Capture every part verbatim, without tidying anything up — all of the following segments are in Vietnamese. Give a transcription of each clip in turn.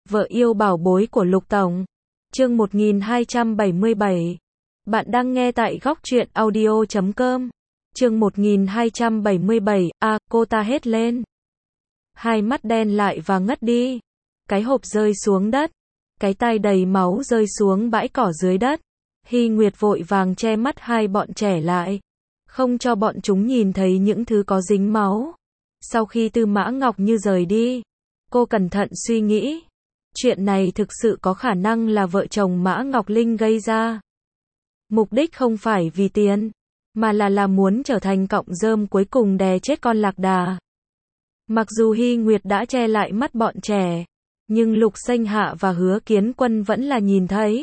Vợ yêu bảo bối của Lục Tổng. Chương một nghìn hai trăm bảy mươi bảy. Bạn đang nghe tại góc truyện audio chấm com. Chương một nghìn hai trăm bảy mươi bảy. A, à, cô ta hét lên. Hai mắt đen lại và ngất đi. Cái hộp rơi xuống đất. Cái tay đầy máu rơi xuống bãi cỏ dưới đất. Hy Nguyệt vội vàng che mắt hai bọn trẻ lại, không cho bọn chúng nhìn thấy những thứ có dính máu. Sau khi Tư Mã Ngọc Như rời đi, cô cẩn thận suy nghĩ. Chuyện này thực sự có khả năng là vợ chồng Mã Ngọc Linh gây ra. Mục đích không phải vì tiền, mà là là muốn trở thành cọng rơm cuối cùng đè chết con lạc đà. Mặc dù Hy Nguyệt đã che lại mắt bọn trẻ, nhưng Lục Xanh Hạ và Hứa Kiến Quân vẫn là nhìn thấy.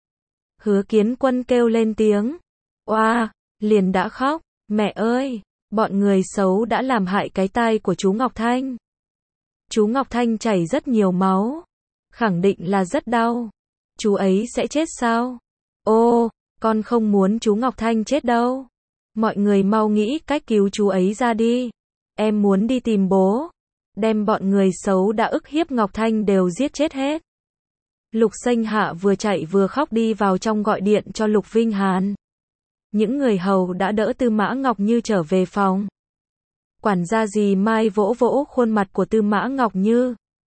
Hứa Kiến Quân kêu lên tiếng oa, liền đã khóc. Mẹ ơi, bọn người xấu đã làm hại cái tai của chú Ngọc Thanh. Chú Ngọc Thanh chảy rất nhiều máu, khẳng định là rất đau. Chú ấy sẽ chết sao? Ô, con không muốn chú Ngọc Thanh chết đâu. Mọi người mau nghĩ cách cứu chú ấy ra đi. Em muốn đi tìm bố, đem bọn người xấu đã ức hiếp Ngọc Thanh đều giết chết hết. Lục Xanh Hạ vừa chạy vừa khóc đi vào trong gọi điện cho Lục Vinh Hàn. Những người hầu đã đỡ Tư Mã Ngọc Như trở về phòng. Quản gia dì Mai vỗ vỗ khuôn mặt của Tư Mã Ngọc Như.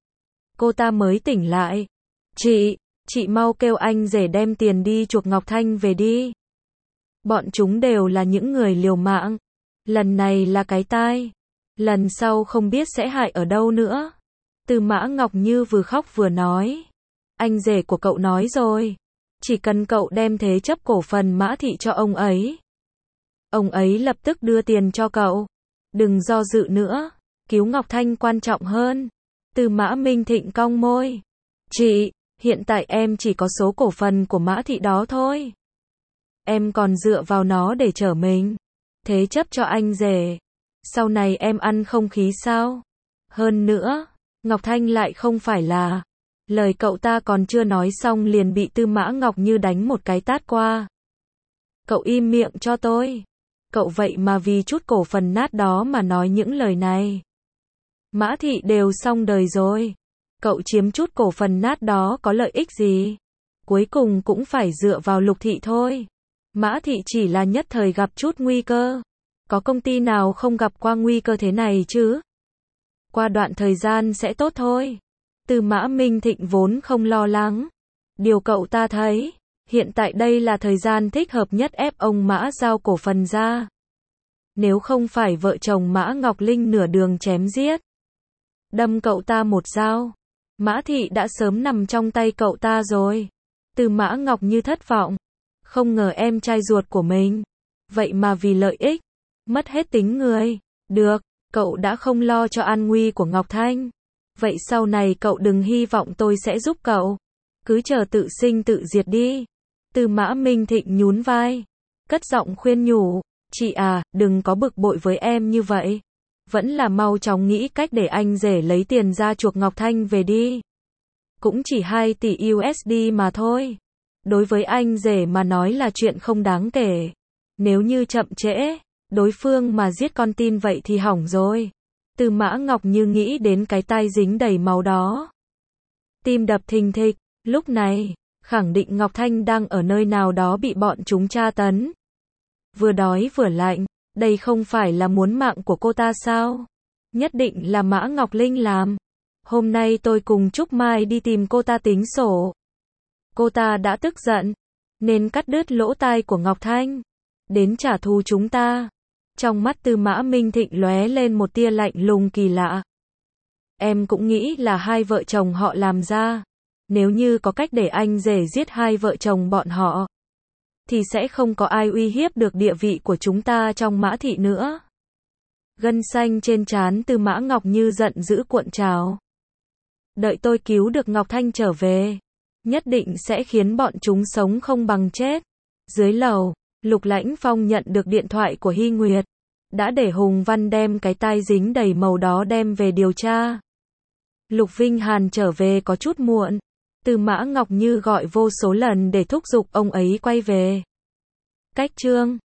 Cô ta mới tỉnh lại. Chị, chị mau kêu anh rể đem tiền đi chuộc Ngọc Thanh về đi. Bọn chúng đều là những người liều mạng. Lần này là cái tai, lần sau không biết sẽ hại ở đâu nữa. Tư Mã Ngọc Như vừa khóc vừa nói. Anh rể của cậu nói rồi, chỉ cần cậu đem thế chấp cổ phần Mã Thị cho ông ấy, ông ấy lập tức đưa tiền cho cậu. Đừng do dự nữa, cứu Ngọc Thanh quan trọng hơn. Tư Mã Minh Thịnh cong môi. Chị, hiện tại em chỉ có số cổ phần của Mã Thị đó thôi. Em còn dựa vào nó để trở mình. Thế chấp cho anh rể, sau này em ăn không khí sao? Hơn nữa, Ngọc Thanh lại không phải là... Lời cậu ta còn chưa nói xong liền bị Tư Mã Ngọc Như đánh một cái tát qua. Cậu im miệng cho tôi. Cậu vậy mà vì chút cổ phần nát đó mà nói những lời này. Mã Thị đều xong đời rồi. Cậu chiếm chút cổ phần nát đó có lợi ích gì? Cuối cùng cũng phải dựa vào Lục Thị thôi. Mã Thị chỉ là nhất thời gặp chút nguy cơ. Có công ty nào không gặp qua nguy cơ thế này chứ? Qua đoạn thời gian sẽ tốt thôi. Tư Mã Minh Thịnh vốn không lo lắng. Điều cậu ta thấy, hiện tại đây là thời gian thích hợp nhất ép ông Mã giao cổ phần ra. Nếu không phải vợ chồng Mã Ngọc Linh nửa đường chém giết, đâm cậu ta một dao, Mã Thị đã sớm nằm trong tay cậu ta rồi. Tư Mã Ngọc Như thất vọng. Không ngờ em trai ruột của mình, vậy mà vì lợi ích, mất hết tính người. Được, cậu đã không lo cho an nguy của Ngọc Thanh. Vậy sau này cậu đừng hy vọng tôi sẽ giúp cậu. Cứ chờ tự sinh tự diệt đi. Tư Mã Minh Thịnh nhún vai, cất giọng khuyên nhủ. Chị à, đừng có bực bội với em như vậy. Vẫn là mau chóng nghĩ cách để anh rể lấy tiền ra chuộc Ngọc Thanh về đi. Cũng chỉ hai tỷ u ét đê mà thôi. Đối với anh rể mà nói là chuyện không đáng kể. Nếu như chậm trễ, đối phương mà giết con tin vậy thì hỏng rồi. Tư Mã Ngọc Như nghĩ đến cái tai dính đầy máu đó, tim đập thình thịch. Lúc này, khẳng định Ngọc Thanh đang ở nơi nào đó bị bọn chúng tra tấn. Vừa đói vừa lạnh, đây không phải là muốn mạng của cô ta sao? Nhất định là Mã Ngọc Linh làm. Hôm nay tôi cùng Trúc Mai đi tìm cô ta tính sổ. Cô ta đã tức giận, nên cắt đứt lỗ tai của Ngọc Thanh, đến trả thù chúng ta. Trong mắt Tư Mã Minh Thịnh lóe lên một tia lạnh lùng kỳ lạ. Em cũng nghĩ là hai vợ chồng họ làm ra. Nếu như có cách để anh rể giết hai vợ chồng bọn họ, thì sẽ không có ai uy hiếp được địa vị của chúng ta trong Mã Thị nữa. Gân xanh trên trán Tư Mã Ngọc Như giận dữ cuộn trào. Đợi tôi cứu được Ngọc Thanh trở về, nhất định sẽ khiến bọn chúng sống không bằng chết. Dưới lầu, Lục Lãnh Phong nhận được điện thoại của Hy Nguyệt, đã để Hùng Văn đem cái tai dính đầy màu đó đem về điều tra. Lục Vinh Hàn trở về có chút muộn. Tư Mã Ngọc Như gọi vô số lần để thúc giục ông ấy quay về. Cách chương